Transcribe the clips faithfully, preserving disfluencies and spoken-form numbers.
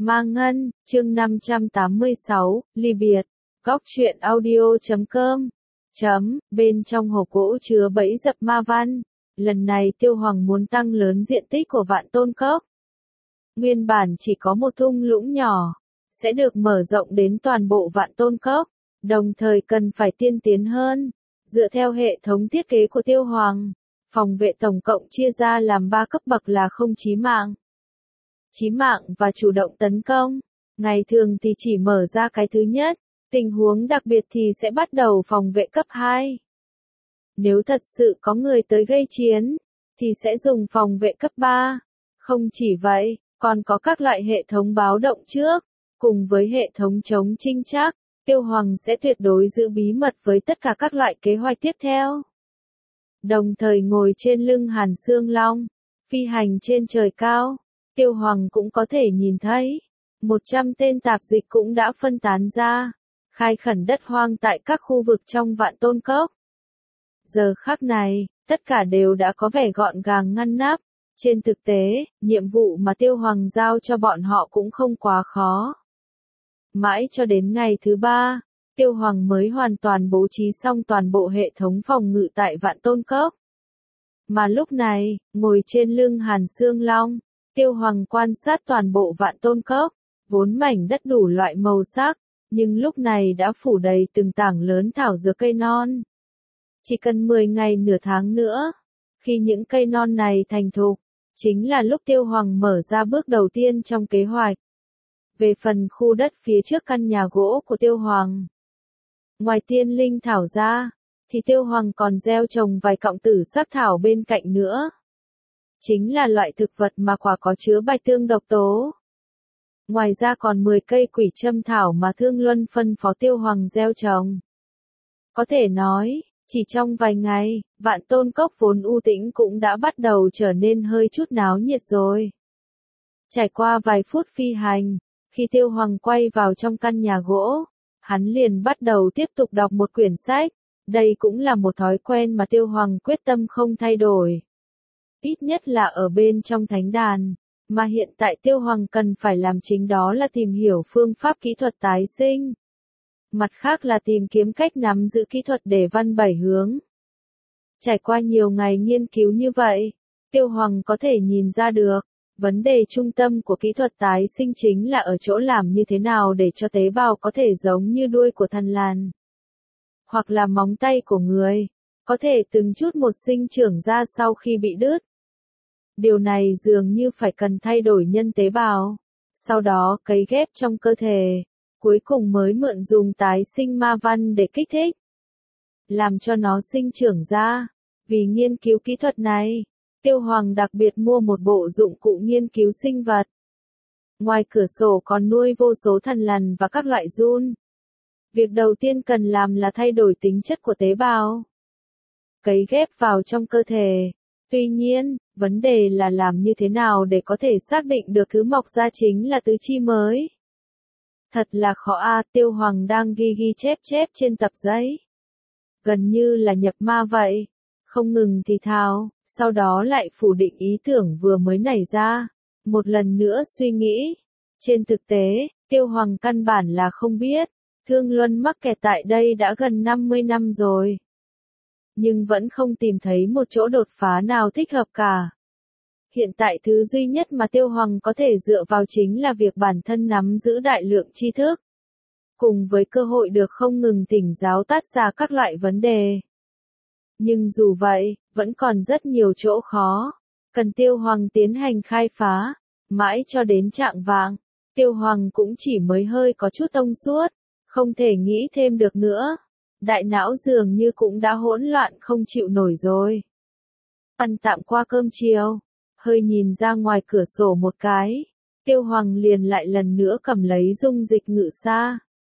Ma Ngân, chương năm trăm tám mươi sáu, ly biệt. Góc truyện audio chấm com. Chấm, bên trong hộp gỗ chứa bẫy dập ma văn. Lần này Tiêu Hoàng muốn tăng lớn diện tích của Vạn Tôn Cốc. Nguyên bản chỉ có một thung lũng nhỏ, sẽ được mở rộng đến toàn bộ Vạn Tôn Cốc, đồng thời cần phải tiên tiến hơn. Dựa theo hệ thống thiết kế của Tiêu Hoàng, phòng vệ tổng cộng chia ra làm ba cấp bậc là không chí mạng, chí mạng và chủ động tấn công. Ngày thường thì chỉ mở ra cái thứ nhất, tình huống đặc biệt thì sẽ bắt đầu phòng vệ cấp hai. Nếu thật sự có người tới gây chiến, thì sẽ dùng phòng vệ cấp ba. Không chỉ vậy, còn có các loại hệ thống báo động trước, cùng với hệ thống chống trinh trác. Tiêu Hoàng sẽ tuyệt đối giữ bí mật với tất cả các loại kế hoạch tiếp theo. Đồng thời ngồi trên lưng Hàn Xương Long, phi hành trên trời cao, Tiêu Hoàng cũng có thể nhìn thấy, một trăm tên tạp dịch cũng đã phân tán ra, khai khẩn đất hoang tại các khu vực trong Vạn Tôn Cốc. Giờ khắc này, tất cả đều đã có vẻ gọn gàng ngăn nắp. Trên thực tế, nhiệm vụ mà Tiêu Hoàng giao cho bọn họ cũng không quá khó. Mãi cho đến ngày thứ ba, Tiêu Hoàng mới hoàn toàn bố trí xong toàn bộ hệ thống phòng ngự tại Vạn Tôn Cốc. Mà lúc này, ngồi trên lưng Hàn Xương Long, Tiêu Hoàng quan sát toàn bộ Vạn Tôn Cốc, vốn mảnh đất đủ loại màu sắc, nhưng lúc này đã phủ đầy từng tảng lớn thảo dược cây non. Chỉ cần mười ngày nửa tháng nữa, khi những cây non này thành thục, chính là lúc Tiêu Hoàng mở ra bước đầu tiên trong kế hoạch. Về phần khu đất phía trước căn nhà gỗ của Tiêu Hoàng, ngoài tiên linh thảo ra, thì Tiêu Hoàng còn gieo trồng vài cọng tử sắc thảo bên cạnh nữa. Chính là loại thực vật mà quả có chứa bạch tương độc tố. Ngoài ra còn mười cây quỷ châm thảo mà Thương Luân phân phó Tiêu Hoàng gieo trồng. Có thể nói, chỉ trong vài ngày, Vạn Tôn Cốc vốn u tĩnh cũng đã bắt đầu trở nên hơi chút náo nhiệt rồi. Trải qua vài phút phi hành, khi Tiêu Hoàng quay vào trong căn nhà gỗ, hắn liền bắt đầu tiếp tục đọc một quyển sách. Đây cũng là một thói quen mà Tiêu Hoàng quyết tâm không thay đổi. Ít nhất là ở bên trong thánh đàn, mà hiện tại Tiêu Hoàng cần phải làm chính đó là tìm hiểu phương pháp kỹ thuật tái sinh. Mặt khác là tìm kiếm cách nắm giữ kỹ thuật để văn bảy hướng. Trải qua nhiều ngày nghiên cứu như vậy, Tiêu Hoàng có thể nhìn ra được, vấn đề trung tâm của kỹ thuật tái sinh chính là ở chỗ làm như thế nào để cho tế bào có thể giống như đuôi của thần lằn, hoặc là móng tay của người, có thể từng chút một sinh trưởng ra sau khi bị đứt. Điều này dường như phải cần thay đổi nhân tế bào, sau đó cấy ghép trong cơ thể, cuối cùng mới mượn dùng tái sinh ma văn để kích thích, làm cho nó sinh trưởng ra. Vì nghiên cứu kỹ thuật này, Tiêu Hoàng đặc biệt mua một bộ dụng cụ nghiên cứu sinh vật. Ngoài cửa sổ còn nuôi vô số thần lằn và các loại giun. Việc đầu tiên cần làm là thay đổi tính chất của tế bào, cấy ghép vào trong cơ thể. Tuy nhiên, vấn đề là làm như thế nào để có thể xác định được thứ mọc ra chính là tứ chi mới. Thật là khó a. À, Tiêu Hoàng đang ghi ghi chép chép trên tập giấy, gần như là nhập ma vậy, không ngừng thì thào, sau đó lại phủ định ý tưởng vừa mới nảy ra, một lần nữa suy nghĩ. Trên thực tế, Tiêu Hoàng căn bản là không biết, Thương Luân mắc kẹt tại đây đã gần năm mươi năm rồi, nhưng vẫn không tìm thấy một chỗ đột phá nào thích hợp cả. Hiện tại thứ duy nhất mà Tiêu Hoàng có thể dựa vào chính là việc bản thân nắm giữ đại lượng tri thức, cùng với cơ hội được không ngừng thỉnh giáo tát ra các loại vấn đề. Nhưng dù vậy, vẫn còn rất nhiều chỗ khó, cần Tiêu Hoàng tiến hành khai phá. Mãi cho đến trạng vạng, Tiêu Hoàng cũng chỉ mới hơi có chút thông suốt, không thể nghĩ thêm được nữa. Đại não dường như cũng đã hỗn loạn không chịu nổi rồi. Ăn tạm qua cơm chiều, hơi nhìn ra ngoài cửa sổ một cái, Tiêu Hoàng liền lại lần nữa cầm lấy dung dịch ngự sa.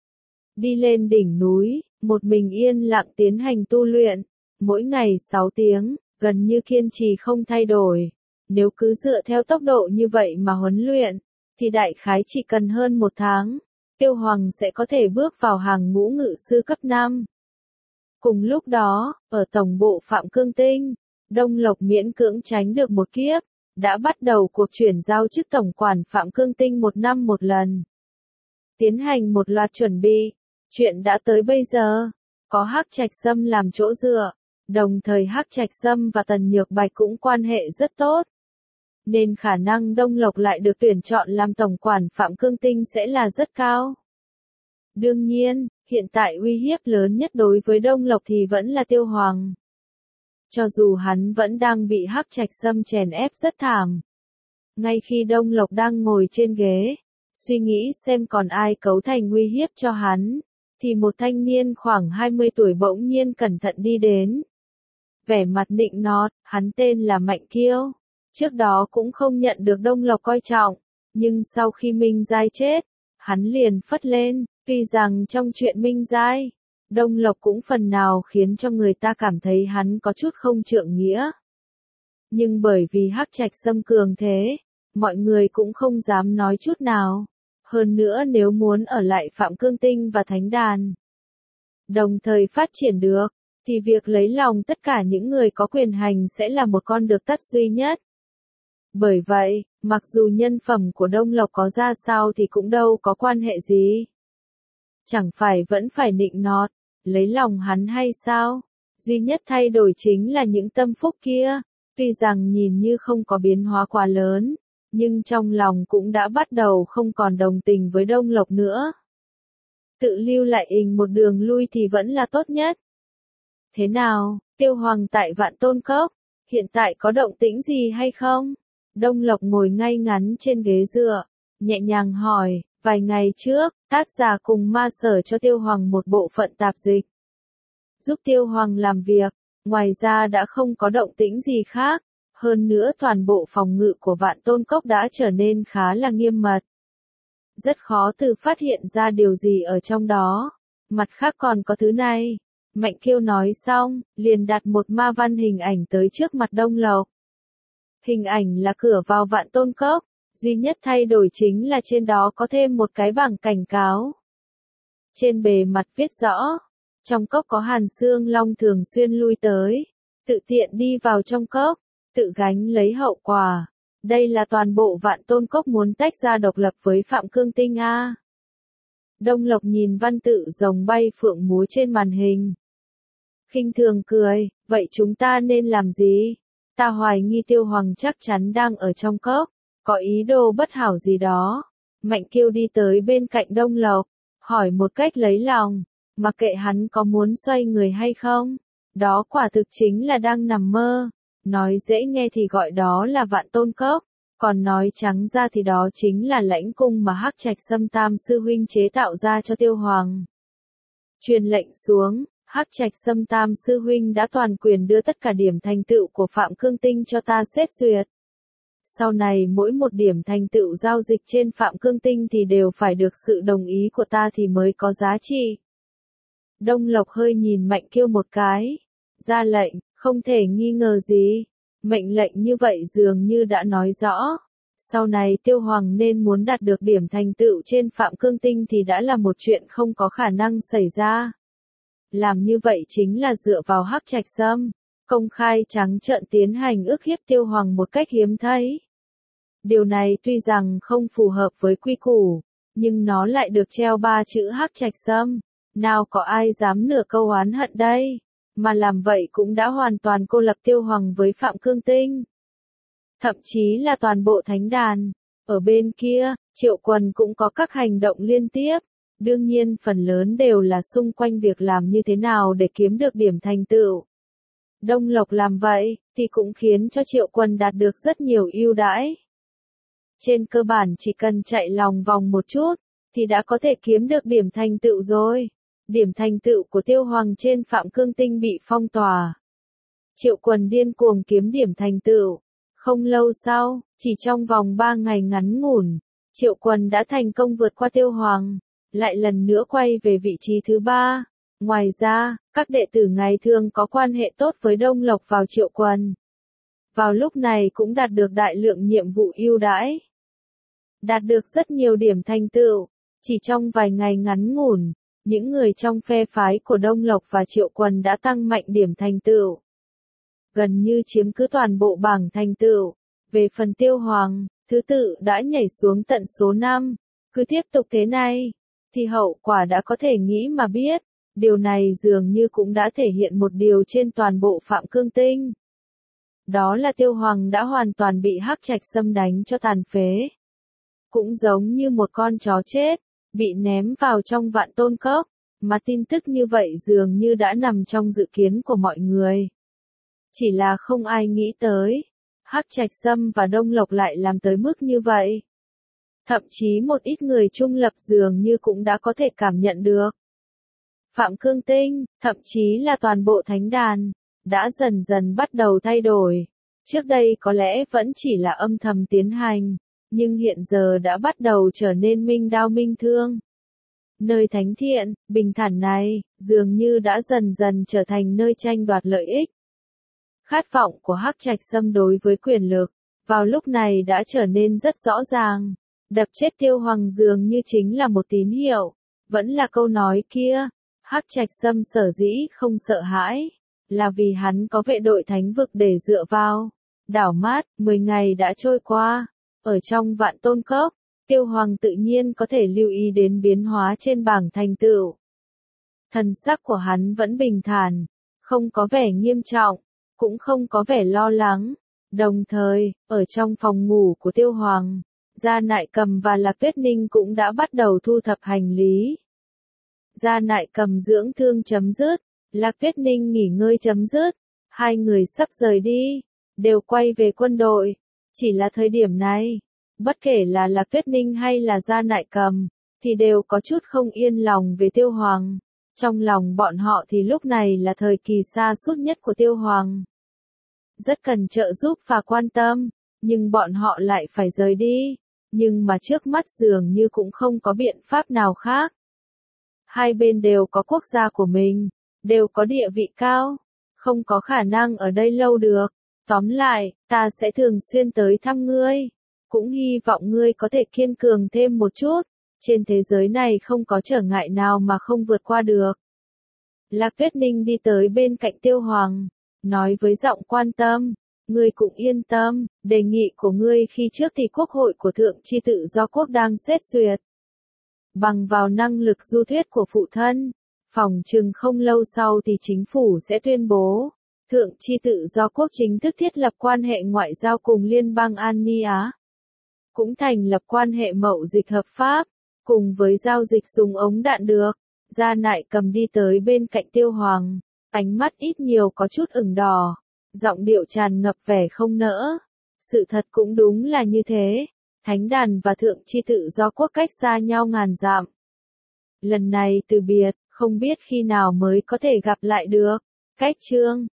Đi lên đỉnh núi, một mình yên lặng tiến hành tu luyện, mỗi ngày sáu tiếng, gần như kiên trì không thay đổi. Nếu cứ dựa theo tốc độ như vậy mà huấn luyện, thì đại khái chỉ cần hơn một tháng, Tiêu Hoàng sẽ có thể bước vào hàng ngũ ngự sư cấp năm. Cùng lúc đó, ở tổng bộ Phạm Cương Tinh, Đông Lộc miễn cưỡng tránh được một kiếp, đã bắt đầu cuộc chuyển giao chức tổng quản Phạm Cương Tinh một năm một lần. Tiến hành một loạt chuẩn bị, chuyện đã tới bây giờ, có Hắc Trạch Sâm làm chỗ dựa, đồng thời Hắc Trạch Sâm và Tần Nhược Bạch cũng quan hệ rất tốt. Nên khả năng Đông Lộc lại được tuyển chọn làm tổng quản Phạm Cương Tinh sẽ là rất cao. Đương nhiên, hiện tại uy hiếp lớn nhất đối với Đông Lộc thì vẫn là Tiêu Hoàng. Cho dù hắn vẫn đang bị Hắc Trạch Sâm chèn ép rất thảm. Ngay khi Đông Lộc đang ngồi trên ghế, suy nghĩ xem còn ai cấu thành uy hiếp cho hắn, thì một thanh niên khoảng hai mươi tuổi bỗng nhiên cẩn thận đi đến. Vẻ mặt nịnh nọt, hắn tên là Mạnh Kiêu. Trước đó cũng không nhận được Đông Lộc coi trọng, nhưng sau khi Minh Giai chết, hắn liền phất lên, tuy rằng trong chuyện Minh Giai, Đông Lộc cũng phần nào khiến cho người ta cảm thấy hắn có chút không trượng nghĩa. Nhưng bởi vì Hắc Trạch Sâm cường thế, mọi người cũng không dám nói chút nào. Hơn nữa nếu muốn ở lại Phạm Cương Tinh và Thánh Đàn, đồng thời phát triển được, thì việc lấy lòng tất cả những người có quyền hành sẽ là một con đường tắt duy nhất. Bởi vậy, mặc dù nhân phẩm của Đông Lộc có ra sao thì cũng đâu có quan hệ gì. Chẳng phải vẫn phải nịnh nọt, lấy lòng hắn hay sao? Duy nhất thay đổi chính là những tâm phúc kia, tuy rằng nhìn như không có biến hóa quá lớn, nhưng trong lòng cũng đã bắt đầu không còn đồng tình với Đông Lộc nữa. Tự lưu lại ình một đường lui thì vẫn là tốt nhất. Thế nào, Tiêu Hoàng tại Vạn Tôn Cốc, hiện tại có động tĩnh gì hay không? Đông Lộc ngồi ngay ngắn trên ghế dựa, nhẹ nhàng hỏi, vài ngày trước, tác giả cùng ma sở cho Tiêu Hoàng một bộ phận tạp dịch. Giúp Tiêu Hoàng làm việc, ngoài ra đã không có động tĩnh gì khác, hơn nữa toàn bộ phòng ngự của Vạn Tôn Cốc đã trở nên khá là nghiêm mật. Rất khó từ phát hiện ra điều gì ở trong đó, mặt khác còn có thứ này. Mạnh Kiêu nói xong, liền đặt một ma văn hình ảnh tới trước mặt Đông Lộc. Hình ảnh là cửa vào Vạn Tôn Cốc, duy nhất thay đổi chính là trên đó có thêm một cái bảng cảnh cáo. Trên bề mặt viết rõ, trong cốc có Hàn Xương Long thường xuyên lui tới, tự tiện đi vào trong cốc, tự gánh lấy hậu quả. Đây là toàn bộ Vạn Tôn Cốc muốn tách ra độc lập với Phạm Cương Tinh a. Đông Lộc nhìn văn tự rồng bay phượng múa trên màn hình. Khinh thường cười, vậy chúng ta nên làm gì? Ta hoài nghi Tiêu Hoàng chắc chắn đang ở trong cốc, có ý đồ bất hảo gì đó. Mạnh Kiêu đi tới bên cạnh Đông Lộc, hỏi một cách lấy lòng, mặc kệ hắn có muốn xoay người hay không. Đó quả thực chính là đang nằm mơ. Nói dễ nghe thì gọi đó là Vạn Tôn Cốc, còn nói trắng ra thì đó chính là lãnh cung mà Hắc Trạch Sâm Tam sư huynh chế tạo ra cho Tiêu Hoàng. Truyền lệnh xuống, Hắc Trạch Sâm Tam sư huynh đã toàn quyền đưa tất cả điểm thành tựu của Phạm Cương Tinh cho ta xét duyệt. Sau này mỗi một điểm thành tựu giao dịch trên Phạm Cương Tinh thì đều phải được sự đồng ý của ta thì mới có giá trị. Đông Lộc hơi nhìn Mạnh Kiêu một cái, ra lệnh, không thể nghi ngờ gì. Mệnh lệnh như vậy dường như đã nói rõ, sau này Tiêu Hoàng nên muốn đạt được điểm thành tựu trên Phạm Cương Tinh thì đã là một chuyện không có khả năng xảy ra. Làm như vậy chính là dựa vào Hắc Trạch Sâm, công khai trắng trợn tiến hành ức hiếp Tiêu Hoàng một cách hiếm thấy. Điều này tuy rằng không phù hợp với quy củ, nhưng nó lại được treo ba chữ Hắc Trạch Sâm, nào có ai dám nửa câu oán hận đây, mà làm vậy cũng đã hoàn toàn cô lập Tiêu Hoàng với Phạm Cương Tinh. Thậm chí là toàn bộ Thánh Đàn. Ở bên kia, Triệu Quần cũng có các hành động liên tiếp. Đương nhiên phần lớn đều là xung quanh việc làm như thế nào để kiếm được điểm thành tựu. Đông Lộc làm vậy, thì cũng khiến cho Triệu Quần đạt được rất nhiều ưu đãi. Trên cơ bản chỉ cần chạy lòng vòng một chút, thì đã có thể kiếm được điểm thành tựu rồi. Điểm thành tựu của Tiêu Hoàng trên Phạm Cương Tinh bị phong tỏa. Triệu Quần điên cuồng kiếm điểm thành tựu. Không lâu sau, chỉ trong vòng ba ngày ngắn ngủn, Triệu Quần đã thành công vượt qua Tiêu Hoàng, lại lần nữa quay về vị trí thứ ba. Ngoài ra, các đệ tử ngày thường có quan hệ tốt với Đông Lộc vào Triệu Quần. Vào lúc này cũng đạt được đại lượng nhiệm vụ ưu đãi. Đạt được rất nhiều điểm thành tựu, chỉ trong vài ngày ngắn ngủn, những người trong phe phái của Đông Lộc và Triệu Quần đã tăng mạnh điểm thành tựu. Gần như chiếm cứ toàn bộ bảng thành tựu. Về phần Tiêu Hoàng, thứ tự đã nhảy xuống tận số năm. Cứ tiếp tục thế này, thì hậu quả đã có thể nghĩ mà biết. Điều này dường như cũng đã thể hiện một điều trên toàn bộ Phạm Cương Tinh. Đó là Tiêu Hoàng đã hoàn toàn bị Hắc Trạch Sâm đánh cho tàn phế. Cũng giống như một con chó chết, bị ném vào trong Vạn Tôn Cốc, mà tin tức như vậy dường như đã nằm trong dự kiến của mọi người. Chỉ là không ai nghĩ tới, Hắc Trạch Sâm và Đông Lộc lại làm tới mức như vậy. Thậm chí một ít người trung lập dường như cũng đã có thể cảm nhận được. Phạm Cương Tinh, thậm chí là toàn bộ thánh đàn, đã dần dần bắt đầu thay đổi. Trước đây có lẽ vẫn chỉ là âm thầm tiến hành, nhưng hiện giờ đã bắt đầu trở nên minh đao minh thương. Nơi thánh thiện, bình thản này, dường như đã dần dần trở thành nơi tranh đoạt lợi ích. Khát vọng của Hắc Trạch Sâm đối với quyền lực, vào lúc này đã trở nên rất rõ ràng. Đập chết Tiêu Hoàng dường như chính là một tín hiệu, vẫn là câu nói kia. Hắc Trạch Sâm sở dĩ không sợ hãi, là vì hắn có vệ đội thánh vực để dựa vào. Đảo mắt, mười ngày đã trôi qua, ở trong Vạn Tôn Cốc, Tiêu Hoàng tự nhiên có thể lưu ý đến biến hóa trên bảng thành tựu. Thần sắc của hắn vẫn bình thản, không có vẻ nghiêm trọng, cũng không có vẻ lo lắng. Đồng thời, ở trong phòng ngủ của Tiêu Hoàng, Gia Nại Cầm và Lạc Tuyết Ninh cũng đã bắt đầu thu thập hành lý. Gia Nại Cầm dưỡng thương chấm dứt, Lạc Tuyết Ninh nghỉ ngơi chấm dứt, hai người sắp rời đi, đều quay về quân đội. Chỉ là thời điểm này, bất kể là Lạc Tuyết Ninh hay là Gia Nại Cầm, thì đều có chút không yên lòng về Tiêu Hoàng. Trong lòng bọn họ thì lúc này là thời kỳ xa sút nhất của Tiêu Hoàng. Rất cần trợ giúp và quan tâm, nhưng bọn họ lại phải rời đi. Nhưng mà trước mắt dường như cũng không có biện pháp nào khác. Hai bên đều có quốc gia của mình, đều có địa vị cao, không có khả năng ở đây lâu được. Tóm lại, ta sẽ thường xuyên tới thăm ngươi, cũng hy vọng ngươi có thể kiên cường thêm một chút. Trên thế giới này không có trở ngại nào mà không vượt qua được. Lạc Tuyết Ninh đi tới bên cạnh Tiêu Hoàng, nói với giọng quan tâm, ngươi cũng yên tâm, đề nghị của ngươi khi trước thì Quốc hội của Thượng Chi Tự Do Quốc đang xét duyệt. Bằng vào năng lực du thuyết của phụ thân, phòng chừng không lâu sau thì chính phủ sẽ tuyên bố, Thượng Chi Tự Do Quốc chính thức thiết lập quan hệ ngoại giao cùng Liên bang An Ni Á. Cũng thành lập quan hệ mậu dịch hợp pháp, cùng với giao dịch súng ống đạn được. Gia Nại Cầm đi tới bên cạnh Tiêu Hoàng, ánh mắt ít nhiều có chút ửng đỏ, giọng điệu tràn ngập vẻ không nỡ. Sự thật cũng đúng là như thế, Thánh đàn và Thượng Chi Tự Do Quốc cách xa nhau ngàn dặm. Lần này từ biệt, không biết khi nào mới có thể gặp lại được. Cách chương